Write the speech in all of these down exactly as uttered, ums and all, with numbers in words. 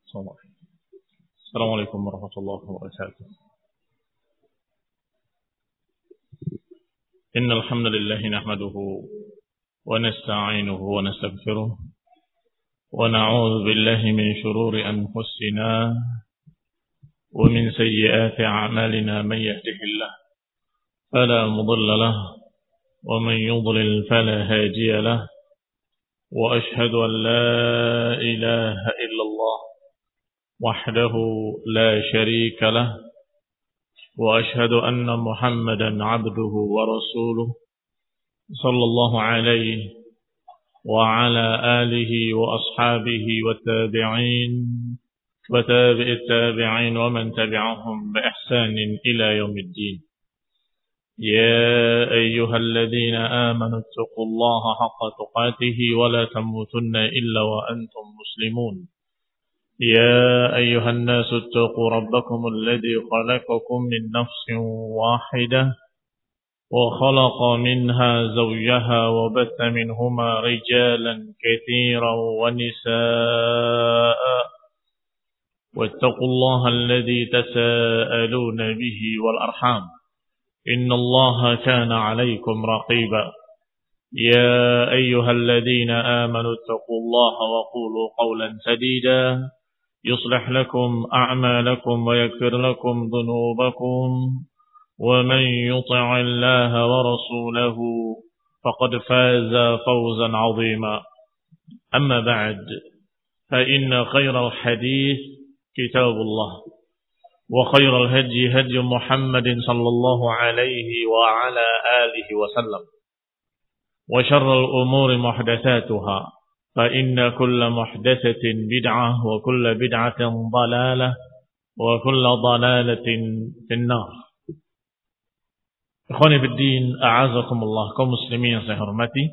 السلام عليكم ورحمة الله وبركاته. إن الحمد لله نحمده ونستعينه ونستغفره ونعوذ بالله من شرور أنفسنا ومن سيئات أعمالنا. من يهده الله فلا مضل له ومن يضلل فلا هادي له، وأشهد أن لا إله إلا الله وحده لا شريك له، وأشهد أن محمدا عبده ورسوله صلى الله عليه وعلى آله وأصحابه والتابعين وتابع التابعين ومن تبعهم بإحسان إلى يوم الدين. يا أيها الذين آمنوا اتقوا الله حق تقاته ولا تموتن إلا وأنتم مسلمون. يا أيها الناس اتقوا ربكم الذي خلقكم من نفس واحدة وخلق منها زوجها وبث منهما رجالا كثيرا ونساء، واتقوا الله الذي تساءلون به والأرحام إن الله كان عليكم رقيبا. يا أيها الذين آمنوا اتقوا الله وقولوا قولا سديدا يصلح لكم أعمالكم ويغفر لكم ذنوبكم، ومن يطع الله ورسوله فقد فاز فوزا عظيما. أما بعد، فإن خير الحديث كتاب الله، وخير الهدي هدي محمد صلى الله عليه وعلى آله وسلم، وشر الأمور محدثاتها، فإن كل محدثة بدعة وكل بدعة ضلالة وكل ضلالة في النار. Ikhwani fid din, a'azakumullah, kaum muslimin yang saya hormati.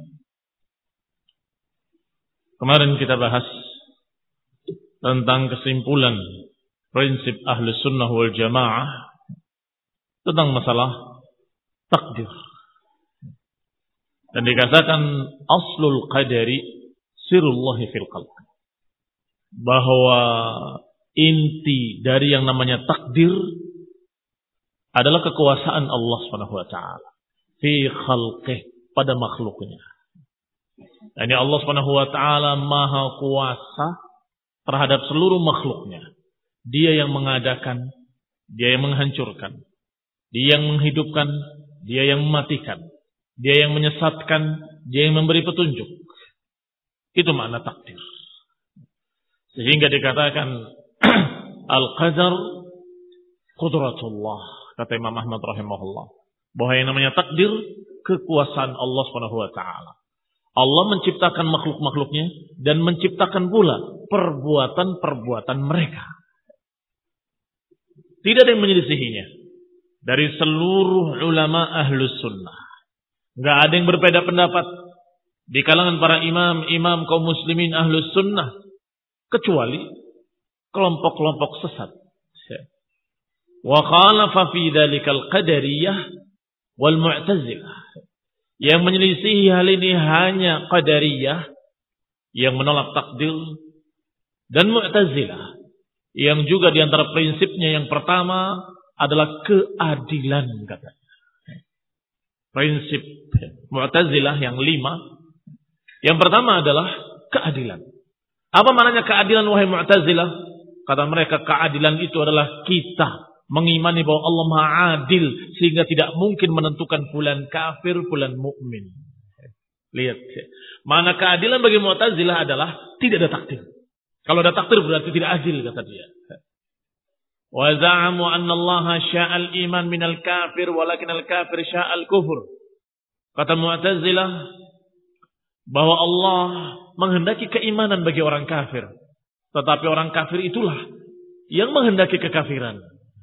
Kemarin kita bahas tentang kesimpulan prinsip ahli sunnah wal jamaah tentang masalah takdir. Dan dikatakan aslul qadari sirullahi fil qalb, bahwa inti dari yang namanya takdir adalah kekuasaan Allah Subhanahu wa taala fi khalqih, pada makhluknya. Yani Allah Subhanahu wa taala maha kuasa terhadap seluruh makhluknya. Dia yang mengadakan, dia yang menghancurkan, dia yang menghidupkan, dia yang mematikan, dia yang menyesatkan, dia yang memberi petunjuk. Itu makna takdir. Sehingga dikatakan al-qadar qudratullah, kata Imam Ahmad rahimahullah, bahwa yang namanya takdir kekuasaan Allah Subhanahu wa taala. Allah menciptakan makhluk-makhluknya dan menciptakan pula perbuatan-perbuatan mereka. Tidak ada yang menyelisihinya dari seluruh ulama ahlus sunnah. Enggak ada yang berbeda pendapat di kalangan para imam-imam kaum muslimin ahlus sunnah, kecuali kelompok-kelompok sesat. Wa khalafa fi dzalikal qadariyah wal mu'tazilah. Yang menyelisihi hal ini hanya qadariyah yang menolak takdir, dan mu'tazilah yang juga di antara prinsipnya yang pertama adalah keadilan, katanya. Prinsip mu'tazilah yang lima, yang pertama adalah keadilan. Apa maknanya keadilan, wahai Mu'tazilah? Kata mereka, keadilan itu adalah kita mengimani bahwa Allah Maha Adil, sehingga tidak mungkin menentukan fulan kafir, fulan mukmin. Lihat, mana keadilan bagi Mu'tazilah adalah tidak ada takdir. Kalau ada takdir berarti tidak adil, kata dia. Wa za'amu anna Allah sya'al iman minal kafir walakin al-kafir sya'al kufur. Kata Mu'tazilah bahwa Allah menghendaki keimanan bagi orang kafir, tetapi orang kafir itulah yang menghendaki kekafiran.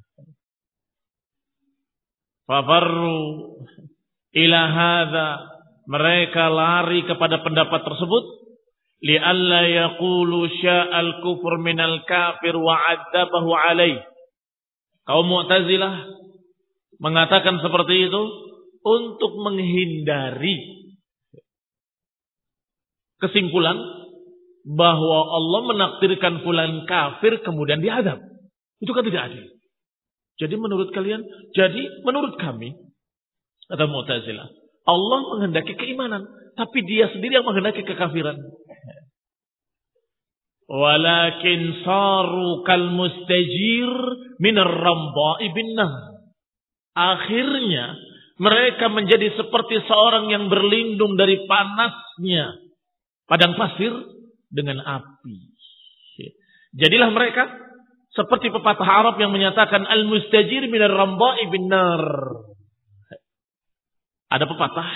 Fafarru ila hadza, mereka lari kepada pendapat tersebut, li'alla yaqulu sya'al kufur minal kafir wa 'adzabahu 'alaih. Kaum Mu'tazilah mengatakan seperti itu untuk menghindari kesimpulan bahwa Allah menakdirkan fulan kafir kemudian diadab. Itu kan tidak adil. Jadi menurut kalian, jadi menurut kami, kata Mu'tazilah, Allah menghendaki keimanan, tapi dia sendiri yang menghendaki kekafiran. Walakin saru kal mustajir minar ramba'i binnah. Akhirnya mereka menjadi seperti seorang yang berlindung dari panasnya padang pasir dengan api. Jadilah mereka seperti pepatah Arab yang menyatakan al-mustajir minar ramba'i binnar. Ada pepatah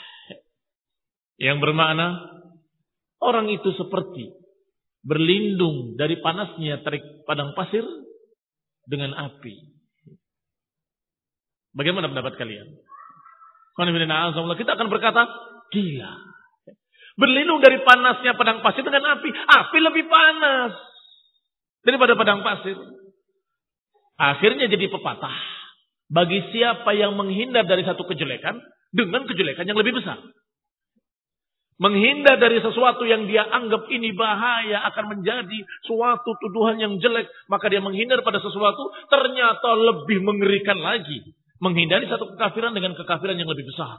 yang bermakna orang itu seperti berlindung dari panasnya terik padang pasir dengan api. Bagaimana pendapat kalian? Kita akan berkata, gila. Berlindung dari panasnya padang pasir dengan api. Api lebih panas daripada padang pasir. Akhirnya jadi pepatah. Bagi siapa yang menghindar dari satu kejelekan dengan kejelekan yang lebih besar. Menghindar dari sesuatu yang dia anggap ini bahaya akan menjadi suatu tuduhan yang jelek. Maka dia menghindar pada sesuatu ternyata lebih mengerikan lagi. Menghindari satu kekafiran dengan kekafiran yang lebih besar.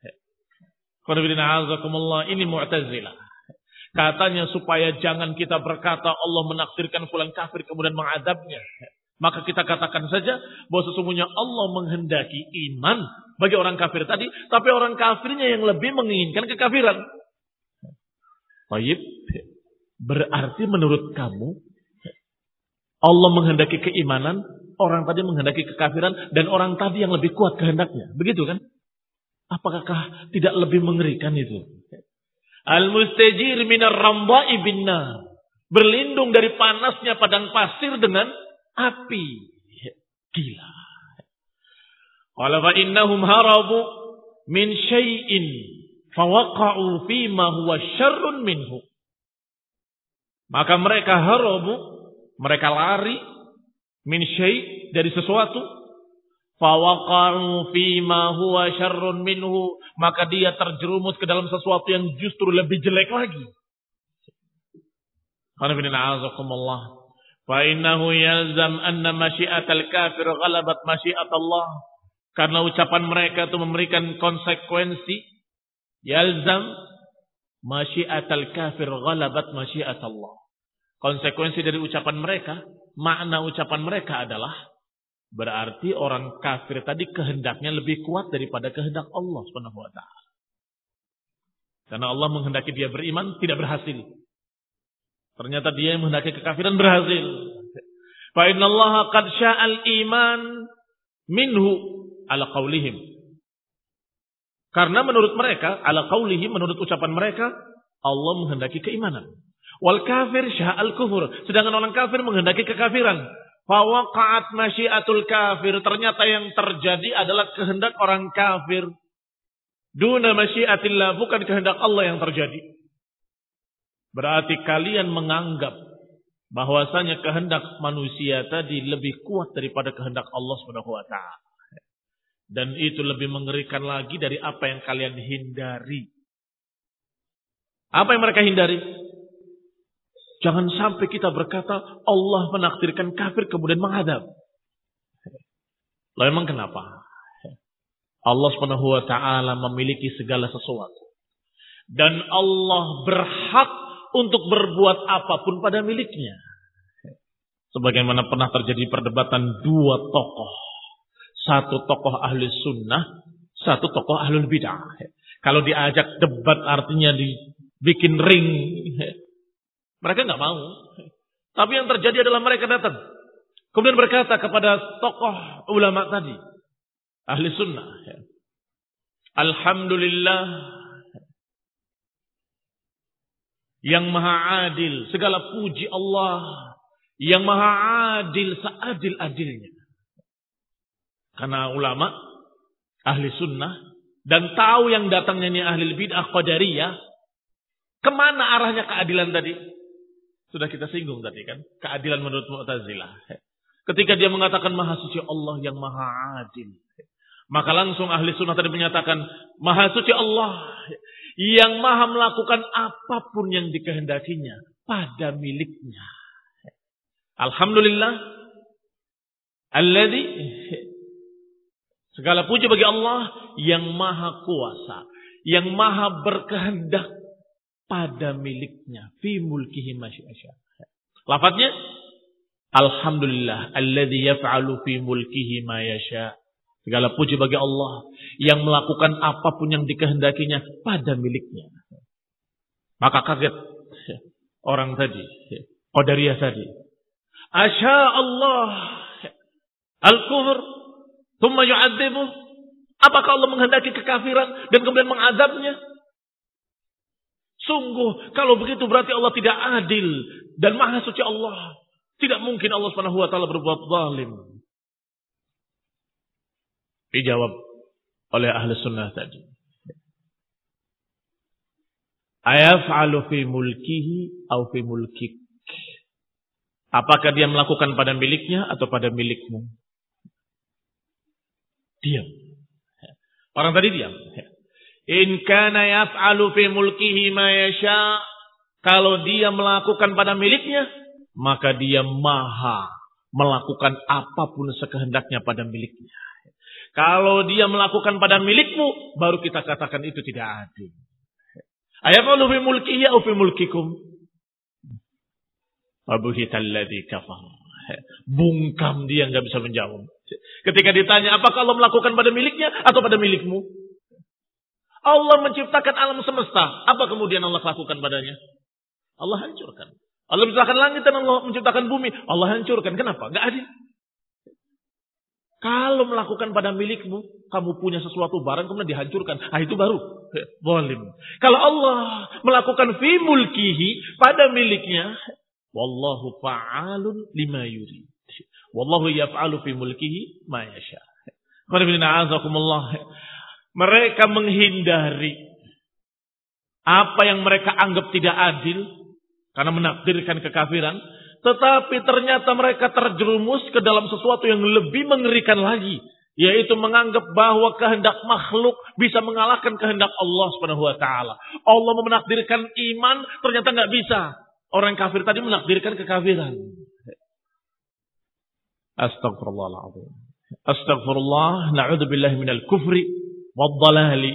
Ini Mu'tazilah. Katanya supaya jangan kita berkata Allah menakdirkan fulan kafir kemudian mengadabnya. Maka kita katakan saja bahwa sesungguhnya Allah menghendaki iman bagi orang kafir tadi. Tapi orang kafirnya yang lebih menginginkan kekafiran. Baik. Berarti menurut kamu Allah menghendaki keimanan, orang tadi menghendaki kekafiran, dan orang tadi yang lebih kuat kehendaknya. Begitu kan? Apakah tidak lebih mengerikan itu? Al-mustajir minar ramba'i binnar. Berlindung dari panasnya padang pasir dengan api. Gila. Qala fa innahum harabu min syai'in fawaqa'u fima huwa syarrun minhu. Maka mereka harabu, mereka lari min syai' dari sesuatu, fawaqa'u fima huwa syarrun minhu, maka dia terjerumus ke dalam sesuatu yang justru lebih jelek lagi. Alhamdulillah. Fa innahu yalzam anna masyiatal kafir ghalabat masyiatallah. Karena ucapan mereka itu memberikan konsekuensi, yalzam masyiatal kafir ghalabat masyiatallah. Konsekuensi dari ucapan mereka, makna ucapan mereka adalah berarti orang kafir tadi kehendaknya lebih kuat daripada kehendak Allah Subhanahu wa taala. Karena Allah menghendaki dia beriman tidak berhasil. Ternyata dia yang menghendaki kekafiran berhasil. Fa innallaha qad sya'al iman minhu ala qaulihim. Karena menurut mereka, ala qaulihim, menurut ucapan mereka, Allah menghendaki keimanan. Wal kafir sya'al kufur. Sedangkan orang kafir menghendaki kekafiran. Fawaqa'at masyiatul kafir. Ternyata yang terjadi adalah kehendak orang kafir. Duna masyiatillah, bukan kehendak Allah yang terjadi. Berarti kalian menganggap bahwasanya kehendak manusia tadi lebih kuat daripada kehendak Allah Subhanahu wa taala. Dan itu lebih mengerikan lagi dari apa yang kalian hindari. Apa yang mereka hindari? Jangan sampai kita berkata Allah menakdirkan kafir kemudian menghadap. Lalu memang kenapa? Allah Subhanahu wa taala memiliki segala sesuatu. Dan Allah berhak untuk berbuat apapun pada miliknya. Sebagaimana pernah terjadi perdebatan dua tokoh. Satu tokoh ahli sunnah, satu tokoh ahlul bid'ah. Kalau diajak debat artinya dibikin ring. Mereka nggak mau. Tapi yang terjadi adalah mereka datang. Kemudian berkata kepada tokoh ulama tadi. Ahli sunnah. Alhamdulillah. Yang maha adil. Segala puji Allah. Yang maha adil seadil-adilnya. Karena ulama. Ahli sunnah. Dan tahu yang datangnya ini ahli bid'ah qadariyah. Kemana arahnya keadilan tadi? Sudah kita singgung tadi kan. Keadilan menurut Mu'tazilah. Ketika dia mengatakan maha suci Allah yang maha adil. Maka langsung ahli sunnah tadi menyatakan. Maha suci Allah. Yang maha melakukan apapun yang dikehendakinya. pada miliknya. Alhamdulillah alladzi, segala puji bagi Allah yang maha kuasa, yang maha berkehendak pada miliknya, fi mulkihi ma syaa. Lafadznya alhamdulillah alladzi yaf'alu fi mulkihi ma yasha. Segala puji bagi Allah yang melakukan apapun yang dikehendakinya pada miliknya. Maka kaget orang tadi, Qadariyah tadi. Asya Allah al-kufr thumma yu'adzibu. Apakah Allah menghendaki kekafiran dan kemudian mengazabnya? Sungguh kalau begitu berarti Allah tidak adil dan maha suci Allah. Tidak mungkin Allah Subhanahu wa taala berbuat zalim. Dijawab oleh ahli sunnah tadi. Ayaf'alu fi mulkihi atau fi mulkik. Apakah dia melakukan pada miliknya atau pada milikmu? Diam. Orang tadi diam. In kana yaf'alu fi mulkihi ma yasha. Kalau dia melakukan pada miliknya, maka dia maha melakukan apapun sekehendaknya pada miliknya. Kalau dia melakukan pada milikmu, baru kita katakan itu tidak adil. Ayaf'alu fi mulkihi atau fi mulkikum? Abuhital ladzi kafar. Bungkam dia enggak bisa menjawab. Ketika ditanya apakah Allah melakukan pada miliknya atau pada milikmu? Allah menciptakan alam semesta. Apa kemudian Allah lakukan padanya? Allah hancurkan. Allah menciptakan langit dan Allah menciptakan bumi. Allah hancurkan. Kenapa? Enggak adil. Kalau melakukan pada milikmu, kamu punya sesuatu barang kemudian dihancurkan. Ah, itu baru zalim. Kalau Allah melakukan fi mulkihi pada miliknya, wallahu fa'alun lima yurid. Wallahu yaf'alu fi mulkihi ma yasha. Mereka menghindari apa yang mereka anggap tidak adil karena menakdirkan kekafiran, tetapi ternyata mereka terjerumus ke dalam sesuatu yang lebih mengerikan lagi, yaitu menganggap bahwa kehendak makhluk bisa mengalahkan kehendak Allah Subhanahu wa taala. Allah menakdirkan iman, ternyata enggak bisa. Orang kafir tadi menakdirkan kekafiran. Astagfirullahaladzim. Astagfirullah, na'udzubillahi minal kufri wad-dhalali.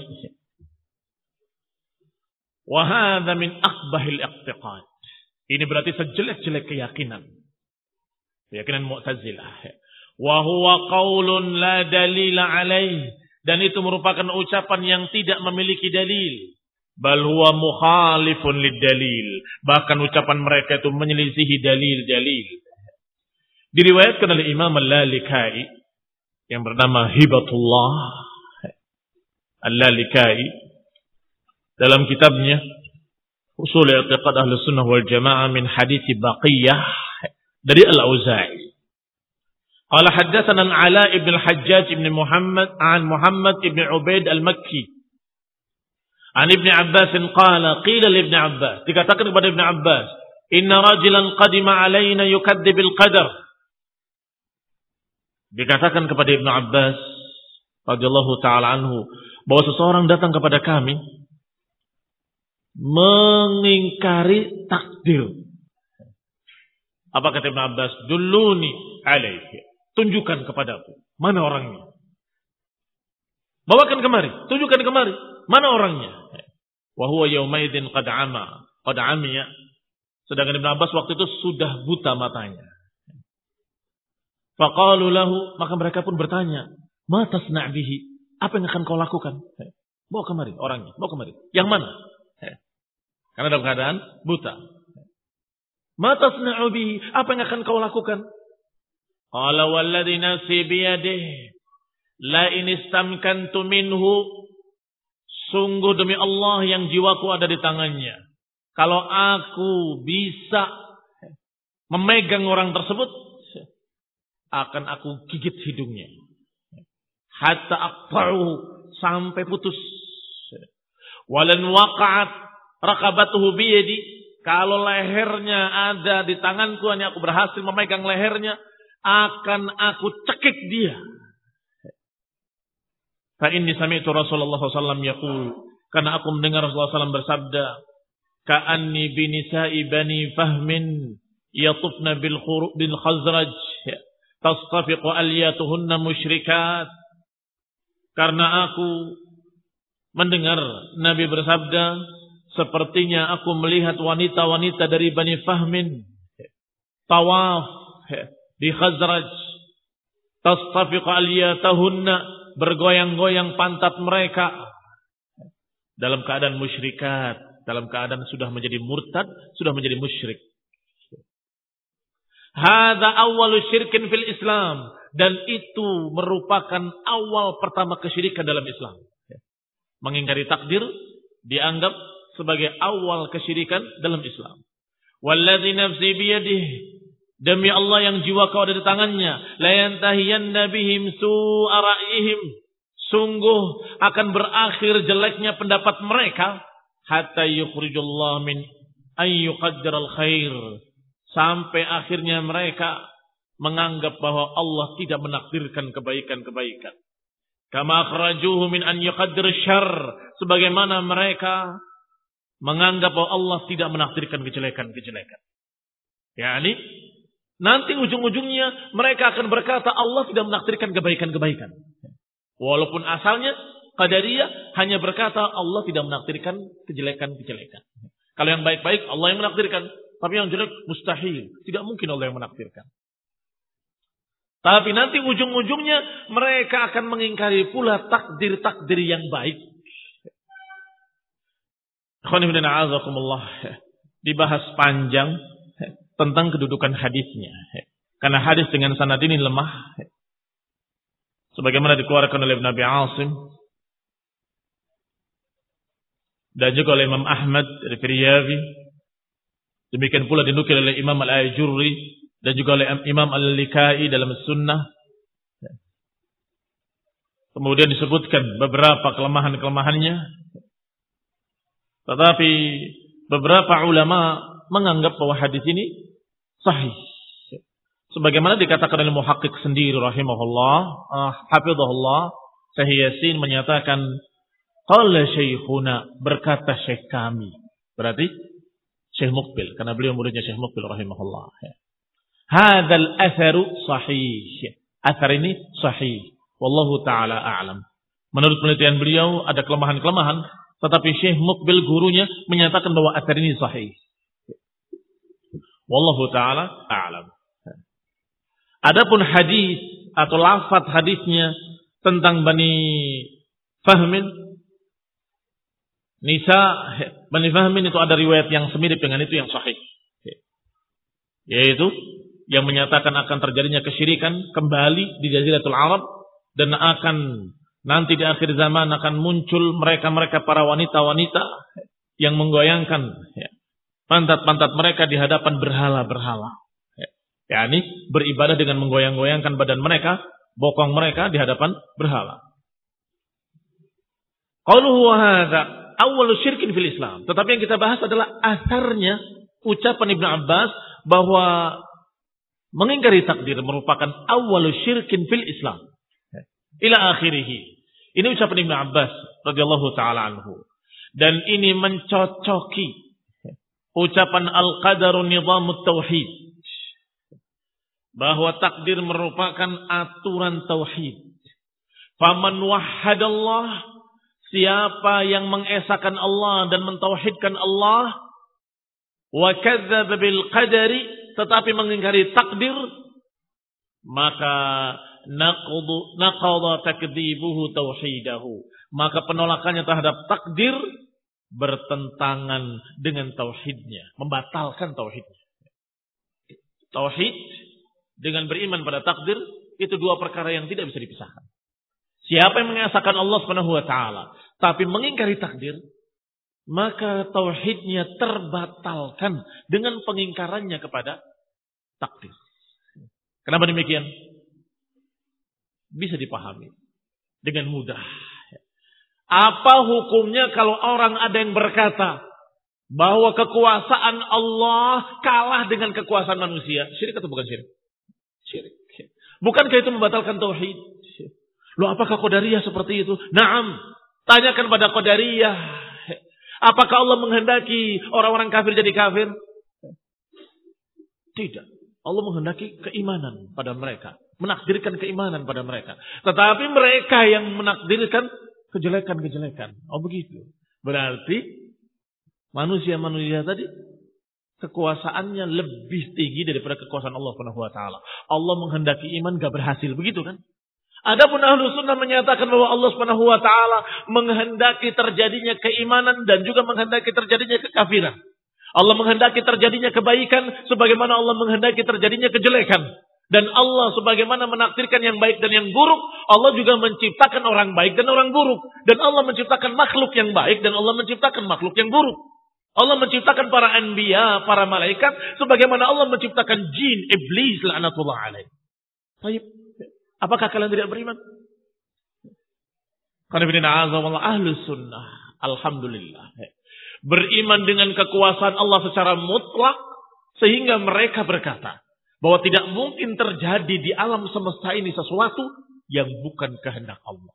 Wa hadza min aqbahil i'tiqad. Ini berarti sejelek-jelek keyakinan. Keyakinan Mu'tazilah. Wa huwa qaulun la dalila alaih. Dan itu merupakan ucapan yang tidak memiliki dalil. Bal huwa mukhalifun lid-dalil. Bahkan ucapan mereka itu menyelisihi dalil-dalil. Diriwayatkan oleh Imam Al-Lalikai yang bernama Hibatullah Al-Lalikai dalam kitabnya Ushul I'tiqad Ahlus Sunnah wal Jamaah min hadits Baqiyah dari Al-Auza'i. Qala haddatsana Al-Ala ibn Al-Hajjaj ibn Muhammad an Muhammad ibn Ubaid Al-Makki. An Ibn Abbas qala qila li Ibn Abbas, dikatakan kepada Ibn Abbas, inna rajulan qadima alaina yukadzibil qadar. Dikatakan kepada Ibn Abbas radhiyallahu taala anhu bahwa seseorang datang kepada kami mengingkari takdir. Apa kata Ibn Abbas? Dulluni alaihi. Tunjukkan kepadaku. Mana orangnya? Bawakan kemari. Tunjukkan kemari. Mana orangnya? Wa huwa yaumaidin qad ama. Qad amiya. Sedangkan Ibn Abbas waktu itu sudah buta matanya. Faqalu lahu. Maka mereka pun bertanya. Ma tasna' bihi. Apa yang akan kau lakukan? Bawa kemari orangnya. Bawa kemari. Yang mana? Karena dalam keadaan buta. Ma tasna'u bihi, apa yang akan kau lakukan? Qala walladhi nafsi biyadihi la in istamkantu minhu, sungguh demi Allah yang jiwaku ada di tangannya, kalau aku bisa memegang orang tersebut, akan aku gigit hidungnya hatta aqta'u, sampai putus. Walan waqa'at raqabatuhu biyadi, kalau lehernya ada di tanganku, hanya aku berhasil memegang lehernya, akan aku cekik dia. Fa inni sami'tu Rasulullah sallallahu alaihi wasallam yaqul, karena aku mendengar Rasulullah sallallahu alaihi wasallam bersabda, ka'anni binisa'i bani fahmin yatufna bil khuru bil khazraj tastafiqu aliyatuhunna musyrikat. Karena aku mendengar Nabi bersabda, sepertinya aku melihat wanita-wanita dari Bani Fahmin tawaf di Khazraj, tastafiqu aliyatahunna, bergoyang-goyang pantat mereka dalam keadaan musyrikat, dalam keadaan sudah menjadi murtad, sudah menjadi musyrik. Hadza awwalu syirkin fil Islam, dan itu merupakan awal pertama kesyirikan dalam Islam. Mengingkari takdir dianggap sebagai awal kesyirikan dalam Islam. Wallazi nafsi biyadihi, demi Allah yang jiwaku ada di tangannya, la yantahiyanna bihim su'a ra'yihim, sungguh akan berakhir jeleknya pendapat mereka, hatta yukhrijullah min an yuqaddiral khair, sampai akhirnya mereka menganggap bahwa Allah tidak menakdirkan kebaikan-kebaikan. Kama akhrajuhu min an yuqaddir syarr, sebagaimana mereka menganggap bahwa Allah tidak menakdirkan kejelekan-kejelekan. Yani nanti ujung-ujungnya mereka akan berkata Allah tidak menakdirkan kebaikan-kebaikan. Walaupun asalnya Qadariyah hanya berkata Allah tidak menakdirkan kejelekan-kejelekan. Kalau yang baik-baik Allah yang menakdirkan, tapi yang jelek mustahil, tidak mungkin Allah yang menakdirkan. Tapi nanti ujung-ujungnya mereka akan mengingkari pula takdir-takdir yang baik. Dibahas panjang tentang kedudukan hadisnya. Karena hadis dengan sanad ini lemah. Sebagaimana dikeluarkan oleh Ibn Abi Asim. Dan juga oleh Imam Ahmad dari Firyabi. Demikian pula dinukil oleh Imam Al-Ajurri. Dan juga oleh Imam Al-Likai dalam Sunnah. Kemudian disebutkan beberapa kelemahan-kelemahannya. Tetapi beberapa ulama menganggap bahwa hadis ini sahih. Sebagaimana dikatakan oleh muhaqqiq sendiri rahimahullah, uh, hafizahullah, Syekh Yasin menyatakan, qala syekhuna, berkata syekh kami. Berarti Syekh Muqbil, karena beliau muridnya Syekh Muqbil rahimahullah. Hadzal atharu sahih. Athar ini sahih. Wallahu taala a'lam. Menurut penelitian beliau ada kelemahan-kelemahan, tetapi Syekh Muqbil gurunya menyatakan bahwa athar ini sahih. Wallahu taala a'lam. Adapun hadis atau lafaz hadisnya tentang Bani Fahmin, Nisa Bani Fahmin, itu ada riwayat yang semirip dengan itu yang sahih. Yaitu yang menyatakan akan terjadinya kesyirikan kembali di Jaziratul Arab, dan akan nanti di akhir zaman akan muncul mereka-mereka para wanita-wanita yang menggoyangkan pantat-pantat mereka di hadapan berhala-berhala. yakni beribadah dengan menggoyang-goyangkan badan mereka, bokong mereka di hadapan berhala. Qauluhu wa hadza awwalu syirkin fil Islam. Tetapi yang kita bahas adalah asarnya ucapan Ibnu Abbas bahwa mengingkari takdir merupakan awwalu syirkin fil Islam. Ila akhirih. Ini ucapan Ibnu Abbas radhiyallahu taala anhu. Dan ini mencocoki ucapan al-qadaru nizamut tauhid. Bahwa takdir merupakan aturan tauhid. Faman wahhadallah, siapa yang mengesahkan Allah dan mentauhidkan Allah, wa kadzdzaba bil qadari, tetapi mengingkari takdir, maka naqdu naqadha takdzibuhu tauhidahu, maka penolakannya terhadap takdir bertentangan dengan tauhidnya, membatalkan tauhidnya. Tauhid dengan beriman pada takdir itu dua perkara yang tidak bisa dipisahkan. Siapa yang mengesahkan Allah Subhanahu wa taala tapi mengingkari takdir, maka tauhidnya terbatalkan dengan pengingkarannya kepada takdir. Kenapa demikian? Bisa dipahami dengan mudah. Apa hukumnya kalau orang ada yang berkata bahwa kekuasaan Allah kalah dengan kekuasaan manusia? Syirik atau bukan syirik? Syirik. Bukankah itu membatalkan tauhid? Loh, apakah Qadariyah seperti itu? Naam. Tanyakan pada Qadariyah. Apakah Allah menghendaki orang-orang kafir jadi kafir? Tidak. Allah menghendaki keimanan pada mereka. Menakdirkan keimanan pada mereka. Tetapi mereka yang menakdirkan kejelekan-kejelekan. Oh begitu. Berarti manusia-manusia tadi kekuasaannya lebih tinggi daripada kekuasaan Allah Subhanahu wa taala. Allah menghendaki iman gak berhasil, begitu kan? Adapun ahlu sunnah menyatakan bahwa Allah Subhanahu wa taala menghendaki terjadinya keimanan dan juga menghendaki terjadinya kekafiran. Allah menghendaki terjadinya kebaikan sebagaimana Allah menghendaki terjadinya kejelekan. Dan Allah sebagaimana menakdirkan yang baik dan yang buruk, Allah juga menciptakan orang baik dan orang buruk. Dan Allah menciptakan makhluk yang baik dan Allah menciptakan makhluk yang buruk. Allah menciptakan para anbiya, para malaikat, sebagaimana Allah menciptakan jin, iblis, la'natullah alaih. Baik. Apakah kalian tidak beriman? Karena ahlu sunnah, alhamdulillah, beriman dengan kekuasaan Allah secara mutlak, sehingga mereka berkata bahwa tidak mungkin terjadi di alam semesta ini sesuatu yang bukan kehendak Allah.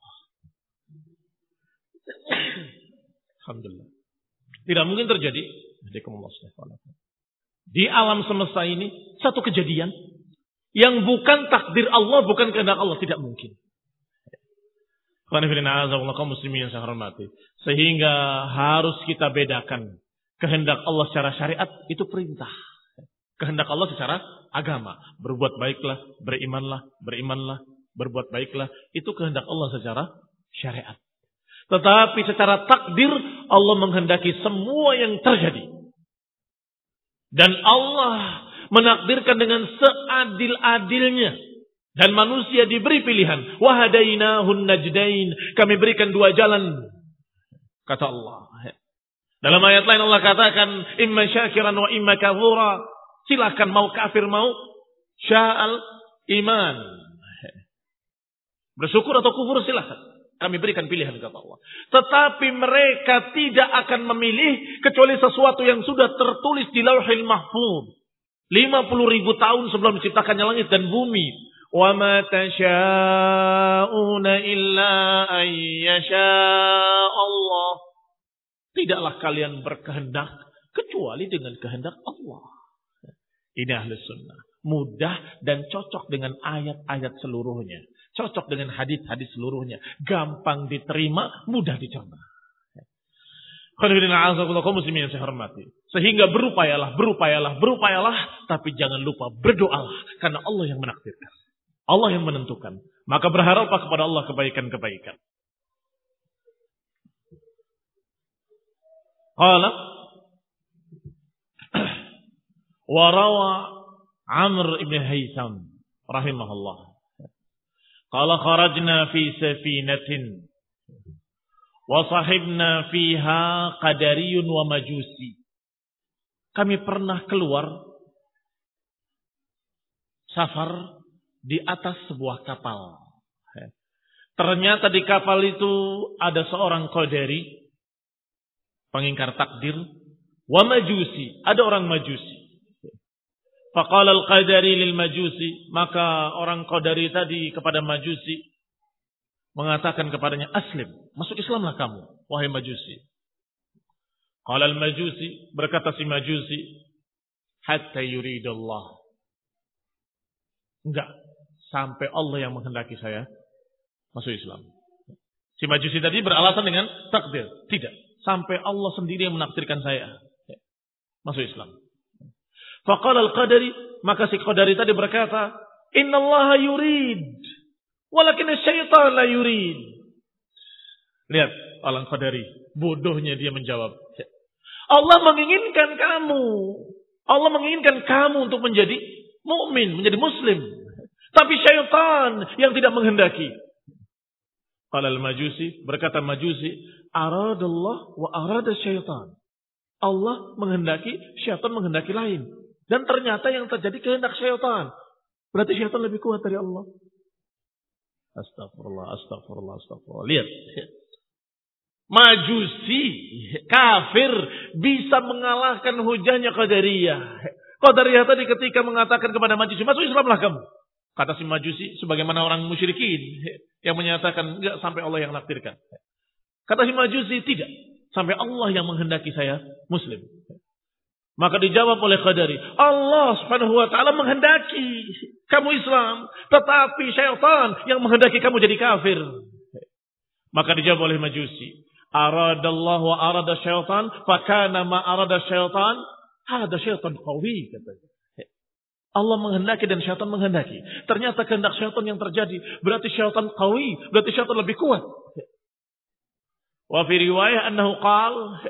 Alhamdulillah. Tidak mungkin terjadi di alam semesta ini satu kejadian yang bukan takdir Allah, bukan kehendak Allah. Tidak mungkin. Kaum muslimin yang saya hormati. Sehingga harus kita bedakan. Kehendak Allah secara syariat itu perintah. Kehendak Allah secara agama. Berbuat baiklah, berimanlah, berimanlah, berbuat baiklah. Itu kehendak Allah secara syariat. Tetapi secara takdir Allah menghendaki semua yang terjadi. Dan Allah menakdirkan dengan seadil-adilnya. Dan manusia diberi pilihan. Wahadainahun najdain. Kami berikan dua jalan. Kata Allah. Dalam ayat lain Allah katakan. Imma syakiran wa imma kafura. Silahkan mau kafir mau sya'al iman. Bersyukur atau kufur silahkan. Kami berikan pilihan kata Allah. Tetapi mereka tidak akan memilih kecuali sesuatu yang sudah tertulis di Lauhil Mahfuz. lima puluh ribu tahun sebelum diciptakannya langit dan bumi. Wa ma tasha'una illa an yasha Allah. Tidaklah kalian berkehendak kecuali dengan kehendak Allah. Ini ahli sunnah. Mudah dan cocok dengan ayat-ayat seluruhnya. Cocok dengan hadis-hadis seluruhnya. Gampang diterima, mudah dicerna. Kaum muslimin yang saya hormati. Sehingga berupayalah, berupayalah, berupayalah. Tapi jangan lupa berdoalah. Karena Allah yang menakdirkan. Allah yang menentukan. Maka berharaplah kepada Allah kebaikan-kebaikan. Qala warawa Amr ibn Haytham rahimahullah. Qala kharajna fi safinatin wa sahibna fiha qadariyun wa majusi. Kami pernah keluar safar di atas sebuah kapal. Ternyata di kapal itu ada seorang qadari, pengingkar takdir, wa majusi, ada orang majusi. Faqala al-qadari lil majusi, maka orang qadari tadi kepada majusi mengatakan kepadanya, aslim, masuk Islamlah kamu, wahai majusi. Qala al-majusi, berkata si majusi, hatta yuridallah. Enggak, sampai Allah yang menghendaki saya masuk Islam. Si majusi tadi beralasan dengan takdir. Tidak, sampai Allah sendiri yang menakdirkan saya masuk Islam. Faqala al-qadari, maka si qadari tadi berkata, innallaha yurid, walakin syaitan la yurid. Lihat, orang qadari, bodohnya dia menjawab. Allah menginginkan kamu. Allah menginginkan kamu untuk menjadi mukmin, menjadi muslim. Tapi syaitan yang tidak menghendaki. Qala al-majusi, berkata majusi, aradallah wa arada syaitan. Allah menghendaki, syaitan menghendaki lain. Dan ternyata yang terjadi kehendak syaitan. Berarti syaitan lebih kuat dari Allah. Astagfirullah, astagfirullah, astagfirullah. Lihat. Majusi, kafir, bisa mengalahkan hujahnya Qadariyah. Qadariyah tadi ketika mengatakan kepada majusi, masuk Islamlah kamu. Kata si majusi, sebagaimana orang musyrikin yang menyatakan, enggak, sampai Allah yang nakdirkan. Kata si majusi, tidak. Sampai Allah yang menghendaki saya muslim. Maka dijawab oleh Qadari, Allah subhanahu wa ta'ala menghendaki kamu Islam. Tetapi syaitan yang menghendaki kamu jadi kafir. Maka dijawab oleh Majusi, aradallahu wa arada syaitan, fakana ma arada syaitan, ada syaitan qawi, katanya. Allah menghendaki dan syaitan menghendaki. Ternyata kehendak syaitan yang terjadi. Berarti syaitan qawi, berarti syaitan lebih kuat. Wa fi riwayah annahu qal,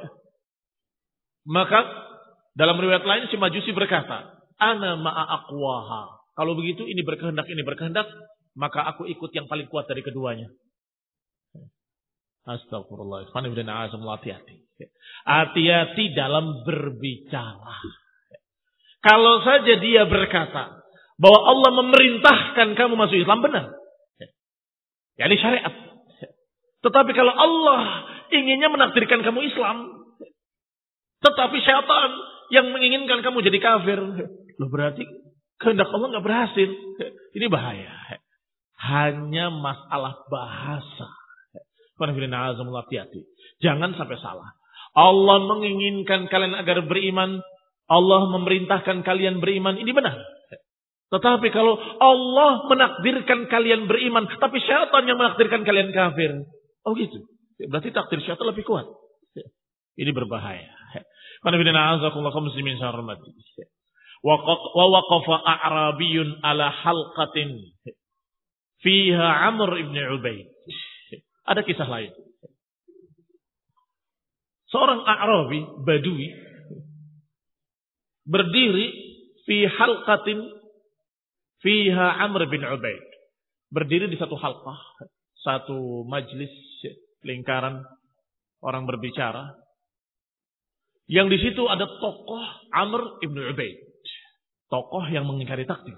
maka dalam riwayat lain si Majusi berkata, ana ma'a aqwaha. Kalau begitu ini berkehendak, ini berkehendak, maka aku ikut yang paling kuat dari keduanya. Astagfirullah. Hati-hati. Hati-hati dalam berbicara. Kalau saja dia berkata bahwa Allah memerintahkan kamu masuk Islam, benar. Ya, ini syariat. Tetapi kalau Allah inginnya menakdirkan kamu Islam, tetapi syaitan yang menginginkan kamu jadi kafir, loh berarti kehendak Allah nggak berhasil. Ini bahaya. Hanya masalah bahasa. Hati-hati. Jangan sampai salah. Allah menginginkan kalian agar beriman. Allah memerintahkan kalian beriman. Ini benar. Tetapi kalau Allah menakdirkan kalian beriman, tapi syaitan yang menakdirkan kalian kafir, oh gitu. Berarti takdir syaitan lebih kuat. Ini berbahaya. Muslimin syarmati. Wa waqafa a'rabiyun ala halqatin fiha Amr ibn Ubaid. Ada kisah lain. Seorang A'rabi, Badui, berdiri fi halqatin fiha Amr bin Ubaid. Berdiri di satu halqah, satu majlis lingkaran orang berbicara. Yang di situ ada tokoh Amr ibn Ubaid. Tokoh yang mengingkari takdir.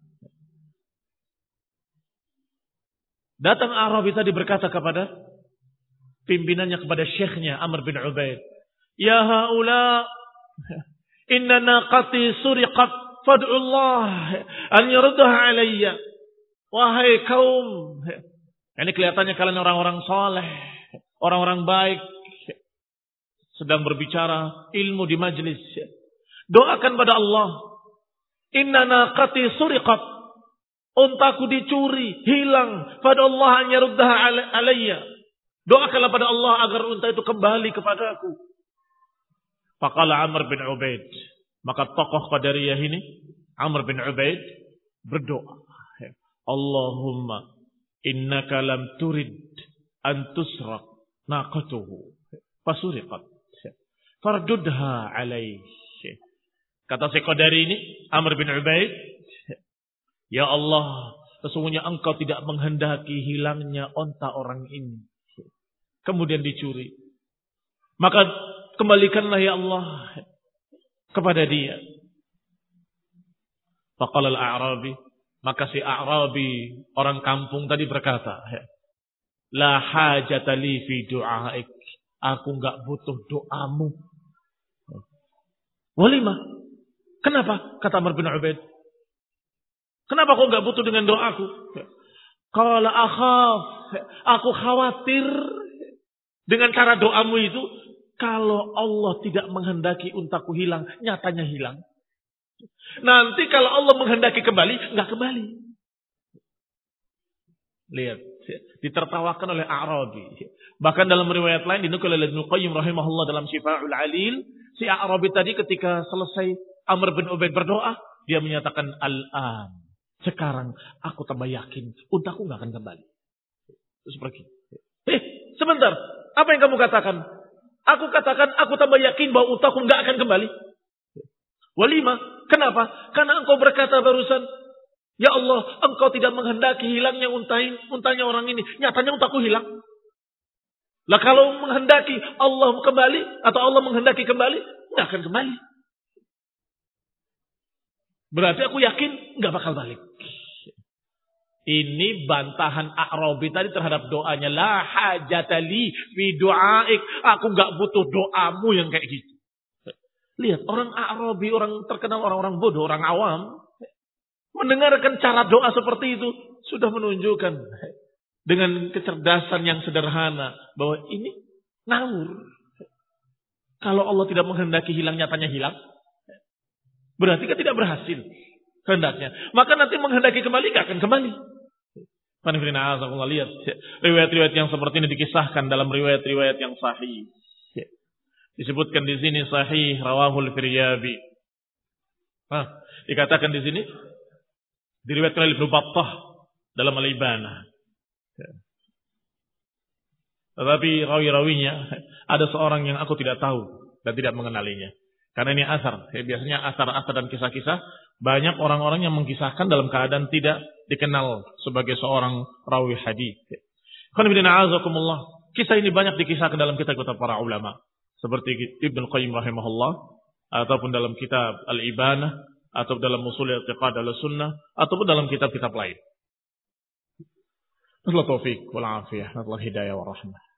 Datang Arabi tadi berkata kepada pimpinannya, kepada syekhnya Amr bin Ubaid. Ya haula, inna naqati suriqat fad'ullah an yurdaha alayya. Wahai kaum. Ini kelihatannya kalian orang-orang saleh, orang-orang baik. Sedang berbicara ilmu di majlis. Doakan pada Allah. Inna naqati suriqat. Untaku dicuri, hilang. Fadallah an yaruddaha alayya. Doakanlah pada Allah agar unta itu kembali kepadaku. Faqala Amr bin Ubaid. Maka tokoh Qadariyah ini, Amr bin Ubaid, berdoa. Allahumma innaka lam turid an tusraq naqatuhu. Fasuriqat. Fardudha alaih. Kata si Qadari ini, Amr bin Ubaid, ya Allah, sesungguhnya engkau tidak menghendaki hilangnya onta orang ini. Kemudian dicuri. Maka kembalikanlah ya Allah kepada dia. Faqala al-A'rabi, maka si A'rabi, orang kampung tadi berkata, la hajata li fi du'aik. Aku enggak butuh doamu. Walima. Kenapa? Kata Amr bin Ubaid. Kenapa kau enggak butuh dengan doaku? Qala akhaf. Aku khawatir dengan cara doamu itu, kalau Allah tidak menghendaki untaku hilang, nyatanya hilang. Nanti kalau Allah menghendaki kembali, enggak kembali. Lihat, ditertawakan oleh A'rabi. Bahkan dalam riwayat lain dinukil oleh Ibnu Qayyim rahimahullah dalam Syifa'ul Alil, si A'rabi tadi ketika selesai Amr bin Ubaid berdoa, dia menyatakan al-an. Sekarang aku tambah yakin untaku enggak akan kembali. Terus pergi. Eh, sebentar. Apa yang kamu katakan? Aku katakan aku tambah yakin bahwa untaku enggak akan kembali. Walima, kenapa? Karena engkau berkata barusan, ya Allah, engkau tidak menghendaki hilangnya untain, untanya orang ini. Nyatanya untaku hilang. Lah kalau menghendaki Allah kembali, atau Allah menghendaki kembali, enggak akan kembali. Berarti aku yakin enggak bakal balik. Ini bantahan A'rabi tadi terhadap doanya. La hajatali fi du'aik. Aku enggak butuh doamu yang kayak gitu. Lihat, orang A'rabi, orang terkenal, orang-orang bodoh, orang awam, mendengarkan cara doa seperti itu, sudah menunjukkan dengan kecerdasan yang sederhana bahwa ini ngawur. Kalau Allah tidak menghendaki hilang, nyatanya hilang. Berarti kan tidak berhasil kehendaknya. Maka nanti menghendaki kembali, gak akan kembali. Lihat riwayat-riwayat yang seperti ini dikisahkan dalam riwayat-riwayat yang sahih. Disebutkan di sini sahih rawahul Firyabi. Nah, dikatakan di sini diriwayatkan oleh Ibnu Battah dalam Al-Ibanah. Tetapi rawi-rawinya ada seorang yang aku tidak tahu dan tidak mengenalinya. Karena ini asar. Biasanya asar-asar dan kisah-kisah banyak orang-orang yang mengkisahkan dalam keadaan tidak dikenal sebagai seorang rawi hadis. Kisah ini banyak dikisahkan dalam kitab-kitab para ulama. Seperti Ibnu Qayyim rahimahullah, ataupun dalam kitab Al-Ibanah, atau dalam Ushul I'tiqad Ahlussunnah, ataupun dalam kitab-kitab lain. Allah taufik wal afiyah, Allah hidayah wa rahmah.